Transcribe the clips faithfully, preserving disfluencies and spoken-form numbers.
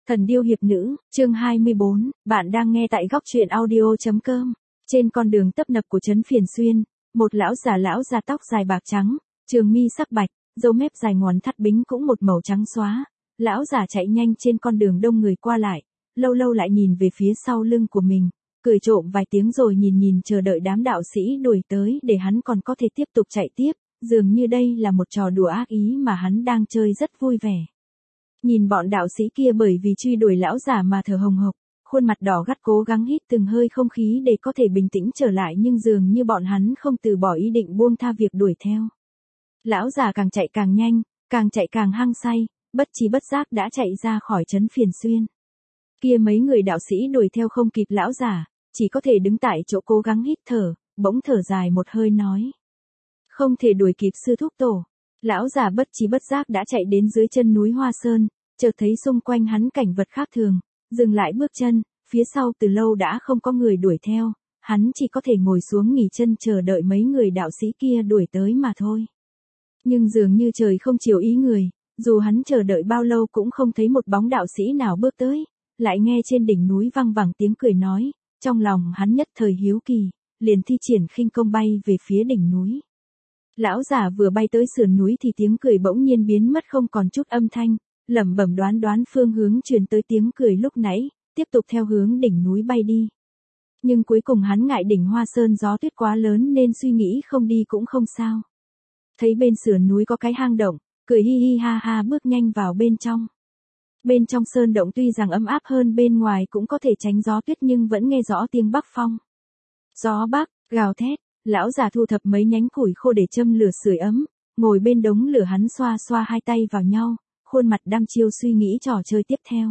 Thần điêu hiệp nữ, chương hai mươi bốn, bạn đang nghe tại góc truyện audio.com. Trên con đường tấp nập của trấn Phiền Xuyên, một lão già lão già tóc dài bạc trắng, trường mi sắc bạch, râu mép dài ngón thắt bính cũng một màu trắng xóa. Lão già chạy nhanh trên con đường đông người qua lại, lâu lâu lại nhìn về phía sau lưng của mình, cười trộm vài tiếng rồi nhìn nhìn chờ đợi đám đạo sĩ đuổi tới để hắn còn có thể tiếp tục chạy tiếp, dường như đây là một trò đùa ác ý mà hắn đang chơi rất vui vẻ. Nhìn bọn đạo sĩ kia bởi vì truy đuổi lão giả mà thở hồng hộc, khuôn mặt đỏ gắt cố gắng hít từng hơi không khí để có thể bình tĩnh trở lại, nhưng dường như bọn hắn không từ bỏ ý định buông tha việc đuổi theo. Lão già càng chạy càng nhanh, càng chạy càng hăng say, bất trí bất giác đã chạy ra khỏi trấn Phiền Xuyên. Kia mấy người đạo sĩ đuổi theo không kịp lão già, chỉ có thể đứng tại chỗ cố gắng hít thở, bỗng thở dài một hơi nói: "Không thể đuổi kịp sư thúc tổ." Lão già bất trí bất giác đã chạy đến dưới chân núi Hoa Sơn, chợt thấy xung quanh hắn cảnh vật khác thường, dừng lại bước chân, phía sau từ lâu đã không có người đuổi theo, hắn chỉ có thể ngồi xuống nghỉ chân chờ đợi mấy người đạo sĩ kia đuổi tới mà thôi. Nhưng dường như trời không chiều ý người, dù hắn chờ đợi bao lâu cũng không thấy một bóng đạo sĩ nào bước tới, lại nghe trên đỉnh núi vang vẳng tiếng cười nói, trong lòng hắn nhất thời hiếu kỳ, liền thi triển khinh công bay về phía đỉnh núi. Lão già vừa bay tới sườn núi thì tiếng cười bỗng nhiên biến mất không còn chút âm thanh, lẩm bẩm đoán đoán phương hướng truyền tới tiếng cười lúc nãy, tiếp tục theo hướng đỉnh núi bay đi. Nhưng cuối cùng hắn ngại đỉnh Hoa Sơn gió tuyết quá lớn nên suy nghĩ không đi cũng không sao. Thấy bên sườn núi có cái hang động, cười hi hi ha ha bước nhanh vào bên trong. Bên trong sơn động tuy rằng ấm áp hơn bên ngoài cũng có thể tránh gió tuyết nhưng vẫn nghe rõ tiếng bắc phong. Gió bắc, gào thét. Lão già thu thập mấy nhánh củi khô để châm lửa sưởi ấm, ngồi bên đống lửa hắn xoa xoa hai tay vào nhau, khuôn mặt đăm chiêu suy nghĩ trò chơi tiếp theo.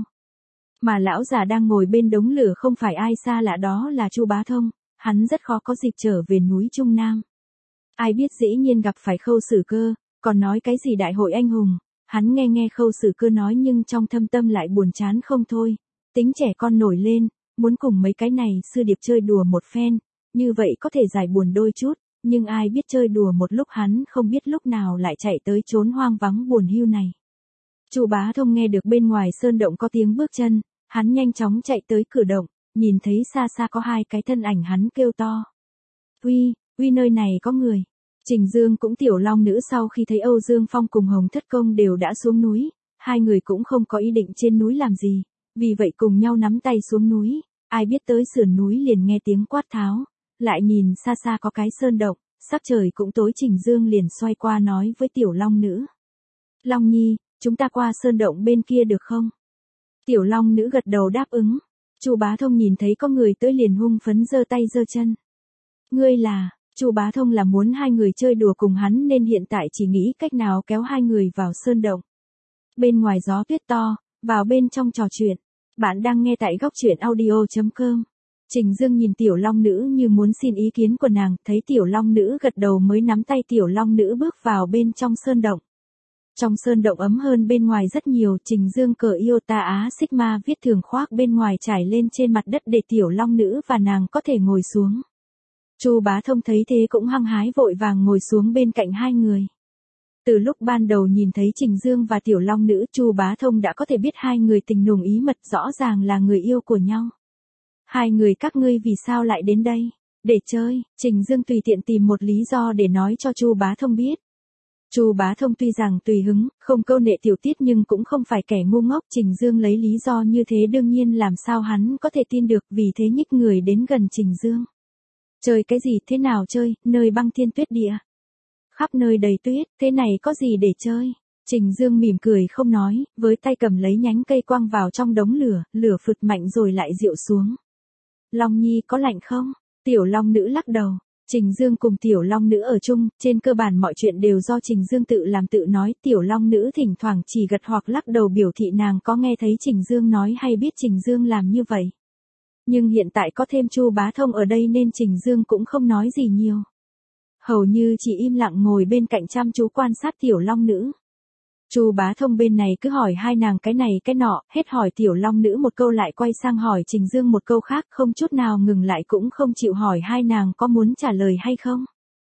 Mà lão già đang ngồi bên đống lửa không phải ai xa lạ đó là Chu Bá Thông, hắn rất khó có dịp trở về núi Trung Nam. Ai biết dĩ nhiên gặp phải Khâu Sử Cơ, còn nói cái gì đại hội anh hùng, hắn nghe nghe Khâu Sử Cơ nói nhưng trong thâm tâm lại buồn chán không thôi, tính trẻ con nổi lên, muốn cùng mấy cái này sư điệp chơi đùa một phen. Như vậy có thể giải buồn đôi chút, nhưng ai biết chơi đùa một lúc hắn không biết lúc nào lại chạy tới chốn hoang vắng buồn hiu này. Chu Bá Thông nghe được bên ngoài sơn động có tiếng bước chân, hắn nhanh chóng chạy tới cửa động, nhìn thấy xa xa có hai cái thân ảnh hắn kêu to: "Uy, uy nơi này có người." Trình Dương cũng Tiểu Long Nữ sau khi thấy Âu Dương Phong cùng Hồng Thất Công đều đã xuống núi, hai người cũng không có ý định trên núi làm gì, vì vậy cùng nhau nắm tay xuống núi, ai biết tới sườn núi liền nghe tiếng quát tháo. Lại nhìn xa xa có cái sơn động, sắc trời cũng tối, Trình Dương liền xoay qua nói với Tiểu Long Nữ: "Long Nhi, chúng ta qua sơn động bên kia được không?" Tiểu Long Nữ gật đầu đáp ứng. Chu Bá Thông nhìn thấy có người tới liền hung phấn giơ tay giơ chân. "Ngươi là?" Chu Bá Thông là muốn hai người chơi đùa cùng hắn nên hiện tại chỉ nghĩ cách nào kéo hai người vào sơn động. Bên ngoài gió tuyết to, vào bên trong trò chuyện. Bạn đang nghe tại góc truyện audio.com. Trình Dương nhìn Tiểu Long Nữ như muốn xin ý kiến của nàng, thấy Tiểu Long Nữ gật đầu mới nắm tay Tiểu Long Nữ bước vào bên trong sơn động. Trong sơn động ấm hơn bên ngoài rất nhiều, Trình Dương cởi Iota Á Sigma viết thường khoác bên ngoài trải lên trên mặt đất để Tiểu Long Nữ và nàng có thể ngồi xuống. Chu Bá Thông thấy thế cũng hăng hái vội vàng ngồi xuống bên cạnh hai người. Từ lúc ban đầu nhìn thấy Trình Dương và Tiểu Long Nữ, Chu Bá Thông đã có thể biết hai người tình nồng ý mật, rõ ràng là người yêu của nhau. "Hai người các ngươi vì sao lại đến đây?" "Để chơi." Trình Dương tùy tiện tìm một lý do để nói cho Chu Bá Thông biết. Chu Bá Thông tuy rằng tùy hứng, không câu nệ tiểu tiết nhưng cũng không phải kẻ ngu ngốc, Trình Dương lấy lý do như thế đương nhiên làm sao hắn có thể tin được, vì thế nhích người đến gần Trình Dương. "Chơi cái gì, thế nào chơi, nơi băng thiên tuyết địa? Khắp nơi đầy tuyết, thế này có gì để chơi?" Trình Dương mỉm cười không nói, với tay cầm lấy nhánh cây quăng vào trong đống lửa, lửa phụt mạnh rồi lại dịu xuống. "Long Nhi có lạnh không?" Tiểu Long Nữ lắc đầu. Trình Dương cùng Tiểu Long Nữ ở chung, trên cơ bản mọi chuyện đều do Trình Dương tự làm tự nói, Tiểu Long Nữ thỉnh thoảng chỉ gật hoặc lắc đầu biểu thị nàng có nghe thấy Trình Dương nói hay biết Trình Dương làm như vậy. Nhưng hiện tại có thêm Chu Bá Thông ở đây nên Trình Dương cũng không nói gì nhiều. Hầu như chỉ im lặng ngồi bên cạnh chăm chú quan sát Tiểu Long Nữ. Chu Bá Thông bên này cứ hỏi hai nàng cái này cái nọ, hết hỏi Tiểu Long Nữ một câu lại quay sang hỏi Trình Dương một câu khác, không chút nào ngừng lại, cũng không chịu hỏi hai nàng có muốn trả lời hay không.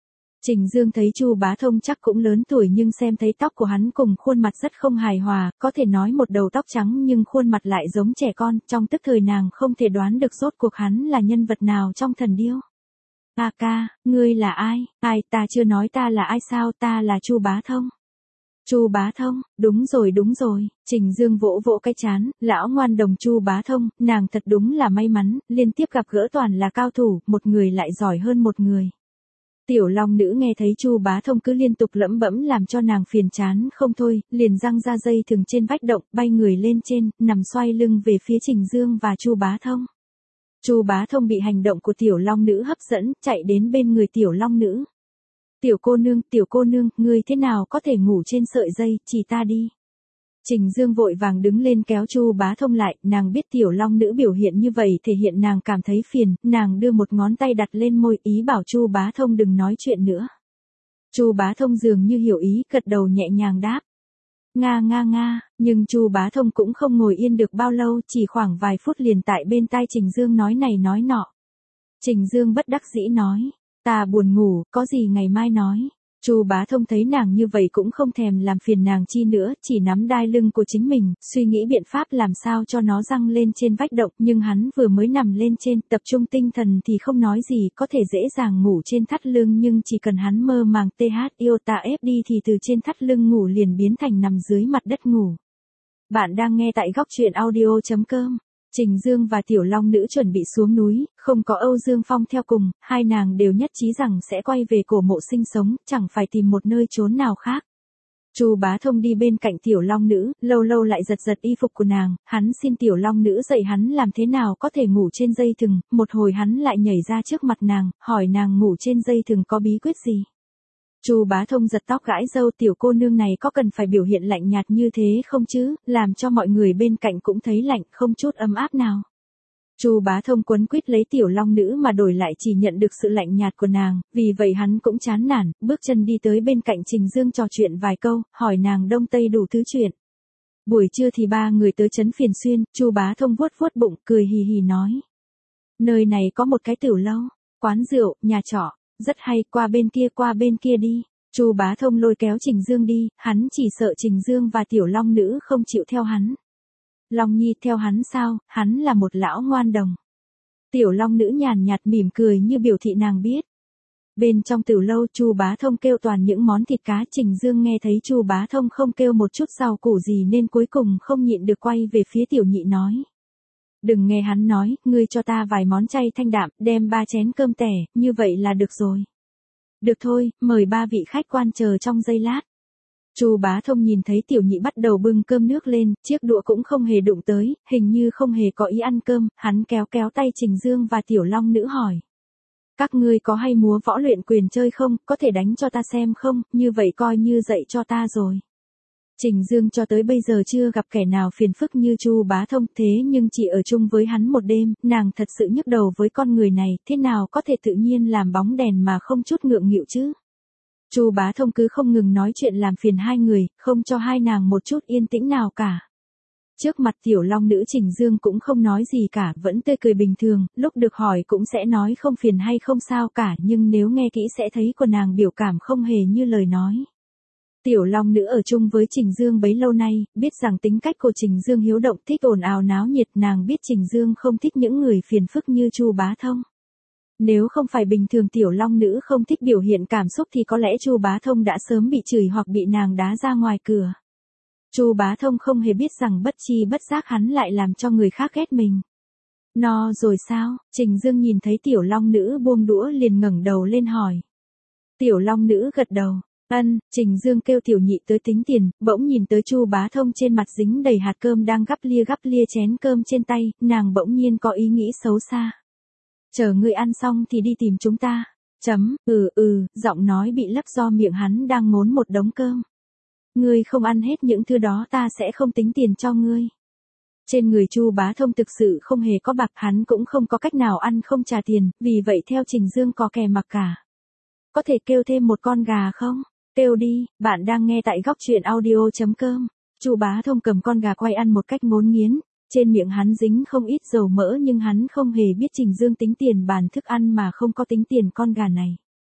Trình Dương thấy Chu Bá Thông chắc cũng lớn tuổi nhưng xem thấy tóc của hắn cùng khuôn mặt rất không hài hòa, có thể nói một đầu tóc trắng nhưng khuôn mặt lại giống trẻ con, trong tức thời nàng không thể đoán được rốt cuộc hắn là nhân vật nào trong Thần Điêu. "A ca, ngươi là ai?" "Ai, ta chưa nói ta là ai sao, ta là Chu Bá Thông." "Chu Bá Thông, đúng rồi đúng rồi." Trình Dương vỗ vỗ cái trán, lão ngoan đồng Chu Bá Thông, nàng thật đúng là may mắn, liên tiếp gặp gỡ toàn là cao thủ, một người lại giỏi hơn một người. Tiểu Long Nữ nghe thấy Chu Bá Thông cứ liên tục lẩm bẩm làm cho nàng phiền chán không thôi, liền giăng ra dây thừng trên vách động, bay người lên trên, nằm xoay lưng về phía Trình Dương và Chu Bá Thông. Chu Bá Thông bị hành động của Tiểu Long Nữ hấp dẫn, chạy đến bên người Tiểu Long Nữ. "Tiểu cô nương, tiểu cô nương, ngươi thế nào có thể ngủ trên sợi dây, chỉ ta đi." Trình Dương vội vàng đứng lên kéo Chu Bá Thông lại, nàng biết Tiểu Long Nữ biểu hiện như vậy thể hiện nàng cảm thấy phiền, nàng đưa một ngón tay đặt lên môi ý bảo Chu Bá Thông đừng nói chuyện nữa. Chu Bá Thông dường như hiểu ý, gật đầu nhẹ nhàng đáp. Nga nga nga, nhưng Chu Bá Thông cũng không ngồi yên được bao lâu, chỉ khoảng vài phút liền tại bên tai Trình Dương nói này nói nọ. Trình Dương bất đắc dĩ nói, ta buồn ngủ, có gì ngày mai nói. Chu Bá Thông thấy nàng như vậy cũng không thèm làm phiền nàng chi nữa, chỉ nắm đai lưng của chính mình, suy nghĩ biện pháp làm sao cho nó răng lên trên vách động, nhưng hắn vừa mới nằm lên trên, tập trung tinh thần thì không nói gì, có thể dễ dàng ngủ trên thắt lưng nhưng chỉ cần hắn mơ màng th yêu ta ép đi thì từ trên thắt lưng ngủ liền biến thành nằm dưới mặt đất ngủ. Bạn đang nghe tại góc truyện audio chấm com. Trình Dương và Tiểu Long Nữ chuẩn bị xuống núi, không có Âu Dương Phong theo cùng, hai nàng đều nhất trí rằng sẽ quay về cổ mộ sinh sống, chẳng phải tìm một nơi trốn nào khác. Chu Bá Thông đi bên cạnh Tiểu Long Nữ, lâu lâu lại giật giật y phục của nàng, hắn xin Tiểu Long Nữ dạy hắn làm thế nào có thể ngủ trên dây thừng, một hồi hắn lại nhảy ra trước mặt nàng, hỏi nàng ngủ trên dây thừng có bí quyết gì. Chu Bá Thông giật tóc gãi râu, tiểu cô nương này có cần phải biểu hiện lạnh nhạt như thế không chứ, làm cho mọi người bên cạnh cũng thấy lạnh, không chút ấm áp nào. Chu Bá Thông quấn quýt lấy Tiểu Long Nữ mà đổi lại chỉ nhận được sự lạnh nhạt của nàng, vì vậy hắn cũng chán nản, bước chân đi tới bên cạnh Trình Dương trò chuyện vài câu, hỏi nàng đông tây đủ thứ chuyện. Buổi trưa thì ba người tới trấn Phiền Xuyên, Chu Bá Thông vuốt vuốt bụng, cười hì hì nói. Nơi này có một cái tiểu lâu, quán rượu, nhà trọ. Rất hay, qua bên kia qua bên kia đi. Chu Bá Thông lôi kéo Trình Dương đi, hắn chỉ sợ Trình Dương và Tiểu Long Nữ không chịu theo hắn. Long Nhi theo hắn sao, hắn là một lão ngoan đồng. Tiểu Long Nữ nhàn nhạt mỉm cười như biểu thị nàng biết. Bên trong tiểu lâu Chu Bá Thông kêu toàn những món thịt cá, Trình Dương nghe thấy Chu Bá Thông không kêu một chút rau củ gì nên cuối cùng không nhịn được quay về phía Tiểu Nhị nói. Đừng nghe hắn nói, ngươi cho ta vài món chay thanh đạm, đem ba chén cơm tẻ, như vậy là được rồi. Được thôi, mời ba vị khách quan chờ trong giây lát. Chu Bá Thông nhìn thấy Tiểu Nhị bắt đầu bưng cơm nước lên, chiếc đũa cũng không hề đụng tới, hình như không hề có ý ăn cơm, hắn kéo kéo tay Trình Dương và Tiểu Long Nữ hỏi. Các ngươi có hay múa võ luyện quyền chơi không, có thể đánh cho ta xem không, như vậy coi như dạy cho ta rồi. Trình Dương cho tới bây giờ chưa gặp kẻ nào phiền phức như Chu Bá Thông, thế nhưng chỉ ở chung với hắn một đêm, nàng thật sự nhức đầu với con người này, thế nào có thể tự nhiên làm bóng đèn mà không chút ngượng nghịu chứ. Chu Bá Thông cứ không ngừng nói chuyện làm phiền hai người, không cho hai nàng một chút yên tĩnh nào cả. Trước mặt Tiểu Long Nữ Trình Dương cũng không nói gì cả, vẫn tươi cười bình thường, lúc được hỏi cũng sẽ nói không phiền hay không sao cả, nhưng nếu nghe kỹ sẽ thấy của nàng biểu cảm không hề như lời nói. Tiểu Long Nữ ở chung với Trình Dương bấy lâu nay, biết rằng tính cách của Trình Dương hiếu động, thích ồn ào náo nhiệt, nàng biết Trình Dương không thích những người phiền phức như Chu Bá Thông. Nếu không phải bình thường Tiểu Long Nữ không thích biểu hiện cảm xúc thì có lẽ Chu Bá Thông đã sớm bị chửi hoặc bị nàng đá ra ngoài cửa. Chu Bá Thông không hề biết rằng bất chi bất giác hắn lại làm cho người khác ghét mình. No rồi sao? Trình Dương nhìn thấy Tiểu Long Nữ buông đũa liền ngẩng đầu lên hỏi. Tiểu Long Nữ gật đầu. Ân, Trình Dương kêu Tiểu Nhị tới tính tiền, bỗng nhìn tới Chu Bá Thông trên mặt dính đầy hạt cơm đang gắp lia gắp lia chén cơm trên tay, nàng bỗng nhiên có ý nghĩ xấu xa. Chờ ngươi ăn xong thì đi tìm chúng ta. Chấm, ừ ừ, giọng nói bị lấp do miệng hắn đang ngốn một đống cơm. Ngươi không ăn hết những thứ đó ta sẽ không tính tiền cho ngươi. Trên người Chu Bá Thông thực sự không hề có bạc, hắn cũng không có cách nào ăn không trả tiền, vì vậy theo Trình Dương có kè mặc cả. Có thể kêu thêm một con gà không? Kêu đi, bạn đang nghe tại góc truyện audio chấm com. Chu Bá Thông cầm con gà quay ăn một cách ngốn nghiến, trên miệng hắn dính không ít dầu mỡ nhưng hắn không hề biết Trình Dương tính tiền bàn thức ăn mà không có tính tiền con gà này.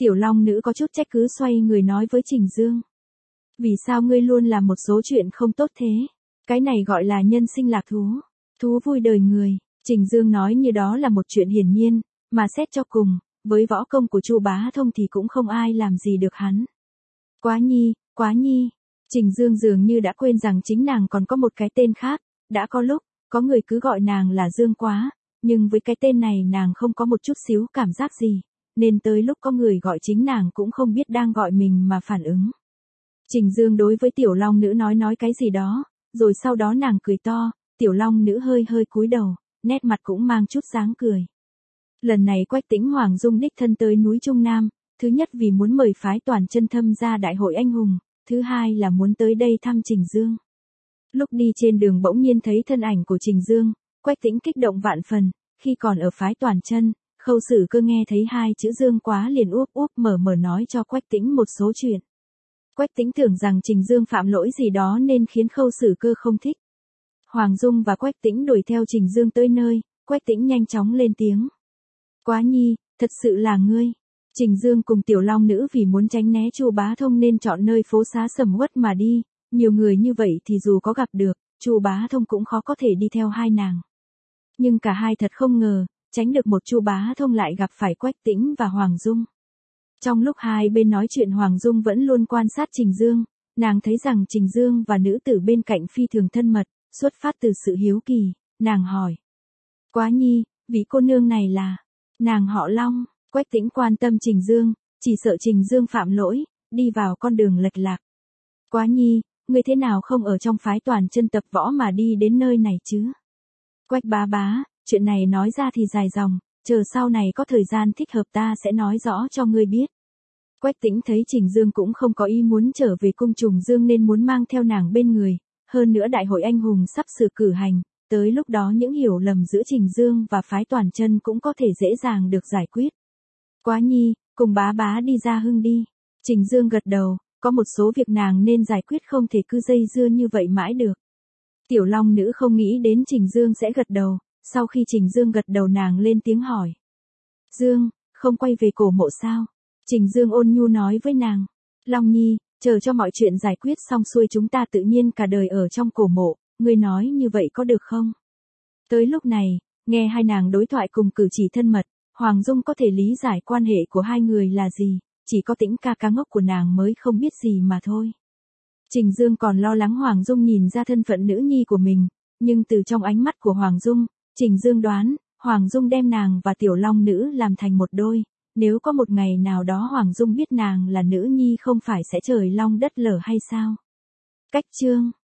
Tiểu Long Nữ có chút trách cứ xoay người nói với Trình Dương. Vì sao ngươi luôn làm một số chuyện không tốt thế? Cái này gọi là nhân sinh lạc thú. Thú vui đời người. Trình Dương nói như đó là một chuyện hiển nhiên, mà xét cho cùng, với võ công của Chu Bá Thông thì cũng không ai làm gì được hắn. Quá nhi, quá nhi. Trình Dương dường như đã quên rằng chính nàng còn có một cái tên khác, đã có lúc, có người cứ gọi nàng là Dương Quá, nhưng với cái tên này nàng không có một chút xíu cảm giác gì, nên tới lúc có người gọi chính nàng cũng không biết đang gọi mình mà phản ứng. Trình Dương đối với Tiểu Long Nữ nói nói cái gì đó, rồi sau đó nàng cười to, Tiểu Long Nữ hơi hơi cúi đầu, nét mặt cũng mang chút dáng cười. Lần này Quách Tĩnh Hoàng Dung đích thân tới núi Trung Nam, thứ nhất vì muốn mời phái Toàn Chân Thâm ra đại hội anh hùng, thứ hai là muốn tới đây thăm Trình Dương. Lúc đi trên đường bỗng nhiên thấy thân ảnh của Trình Dương, Quách Tĩnh kích động vạn phần, khi còn ở phái Toàn Chân, Khâu Sử Cơ nghe thấy hai chữ Dương Quá liền úp úp mở mở nói cho Quách Tĩnh một số chuyện. Quách Tĩnh tưởng rằng Trình Dương phạm lỗi gì đó nên khiến Khâu Sử Cơ không thích. Hoàng Dung và Quách Tĩnh đuổi theo Trình Dương tới nơi, Quách Tĩnh nhanh chóng lên tiếng. Quá nhi, thật sự là ngươi. Trình Dương cùng Tiểu Long Nữ vì muốn tránh né Chu Bá Thông nên chọn nơi phố xá sầm uất mà đi, nhiều người như vậy thì dù có gặp được, Chu Bá Thông cũng khó có thể đi theo hai nàng. Nhưng cả hai thật không ngờ, tránh được một Chu Bá Thông lại gặp phải Quách Tĩnh và Hoàng Dung. Trong lúc hai bên nói chuyện Hoàng Dung vẫn luôn quan sát Trình Dương, nàng thấy rằng Trình Dương và nữ tử bên cạnh phi thường thân mật, xuất phát từ sự hiếu kỳ, nàng hỏi. Quá nhi, vị cô nương này là, nàng họ Long. Quách Tĩnh quan tâm Trình Dương, chỉ sợ Trình Dương phạm lỗi, đi vào con đường lệch lạc. Quá nhi, ngươi thế nào không ở trong phái Toàn Chân tập võ mà đi đến nơi này chứ? Quách bá bá, chuyện này nói ra thì dài dòng, chờ sau này có thời gian thích hợp ta sẽ nói rõ cho ngươi biết. Quách Tĩnh thấy Trình Dương cũng không có ý muốn trở về cung Trùng Dương nên muốn mang theo nàng bên người, hơn nữa đại hội anh hùng sắp sửa cử hành, tới lúc đó những hiểu lầm giữa Trình Dương và phái Toàn Chân cũng có thể dễ dàng được giải quyết. Quá nhi, cùng bá bá đi ra hưng đi. Trình Dương gật đầu, có một số việc nàng nên giải quyết không thể cứ dây dưa như vậy mãi được. Tiểu Long Nữ không nghĩ đến Trình Dương sẽ gật đầu, sau khi Trình Dương gật đầu nàng lên tiếng hỏi. Dương, không quay về cổ mộ sao? Trình Dương ôn nhu nói với nàng. Long nhi, chờ cho mọi chuyện giải quyết xong xuôi chúng ta tự nhiên cả đời ở trong cổ mộ, ngươi nói như vậy có được không? Tới lúc này, nghe hai nàng đối thoại cùng cử chỉ thân mật, Hoàng Dung có thể lý giải quan hệ của hai người là gì, chỉ có Tĩnh ca ca ngốc của nàng mới không biết gì mà thôi. Trình Dương còn lo lắng Hoàng Dung nhìn ra thân phận nữ nhi của mình, nhưng từ trong ánh mắt của Hoàng Dung, Trình Dương đoán, Hoàng Dung đem nàng và Tiểu Long Nữ làm thành một đôi, nếu có một ngày nào đó Hoàng Dung biết nàng là nữ nhi không phải sẽ trời long đất lở hay sao? Cách chương